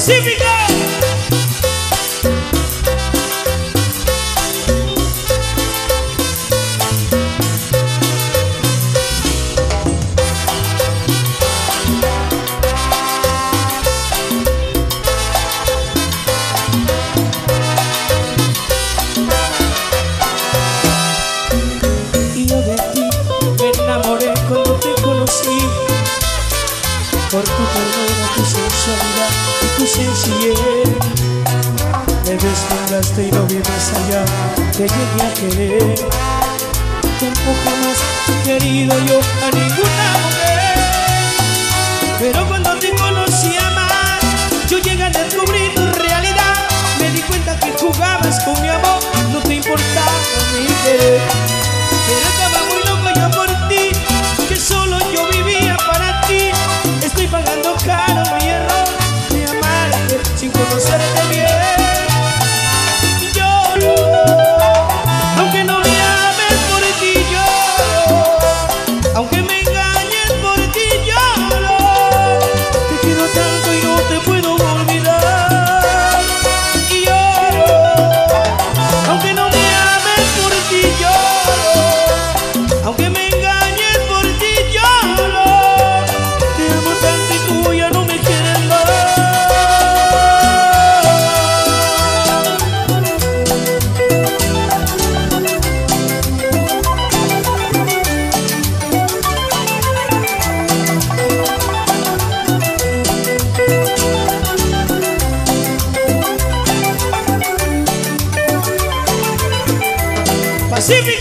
Pacífico. Y yo de ti me enamoré cuando te conocí, por tu ternura, tu sensualidad y tu sencillez. Me deslumbraste y no vi más allá, te llegué a querer como jamás he querido yo a ninguna mujer. Pero cuando te conocí a más, yo llegué a descubrir tu realidad. Me di cuenta que jugabas con mi amor, no te importaba mi querer. Pero estaba muy loco yo por ti, que solo yo vivía para ti. Estoy pagando caro mi error de amarte sin conocerte bien. Lloro, aunque no me ames, por ti lloro. Aunque me engañes, por ti lloro. Te quiero tanto y no te puedo olvidar. Y lloro, aunque no me ames, por ti lloro. Aunque me engañes, por ti lloro. Te amo tanto y tú ya no me quieres más. Pacífico.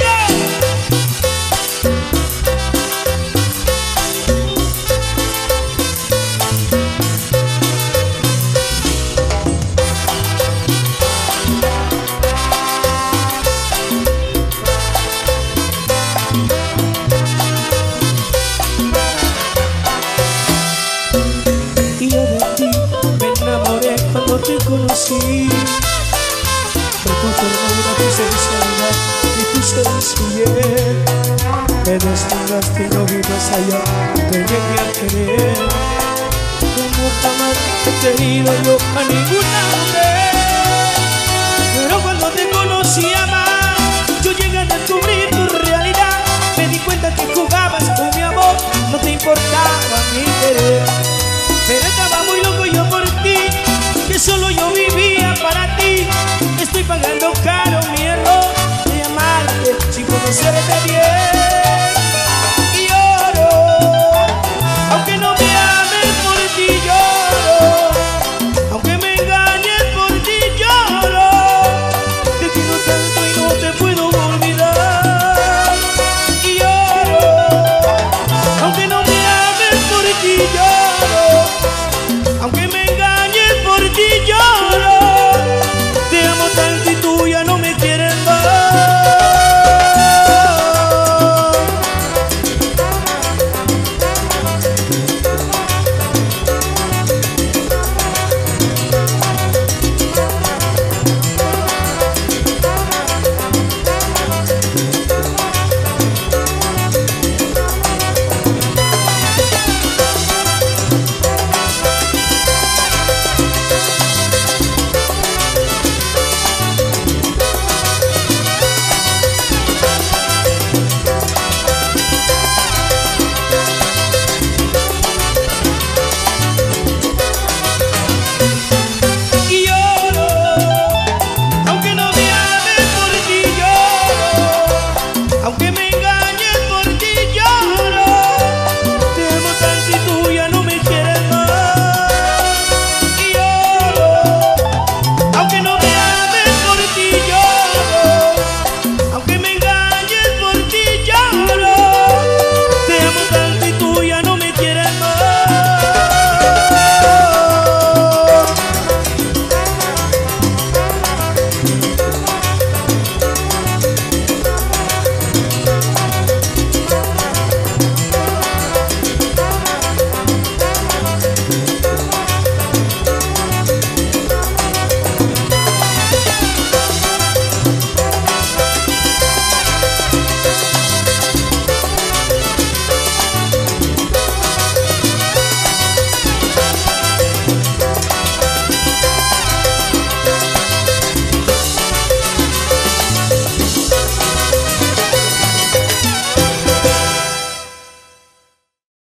Y yo de ti me enamoré cuando te conocí, por tu ternura, tu sensualidad y tu sencillez. Me deslumbraste y no vi más allá, te llegué a querer como jamás he querido yo a ninguna mujer. Pero cuando te conocí a más, yo llegué a descubrir tu realidad. Me di cuenta que jugabas con mi amor, no te importa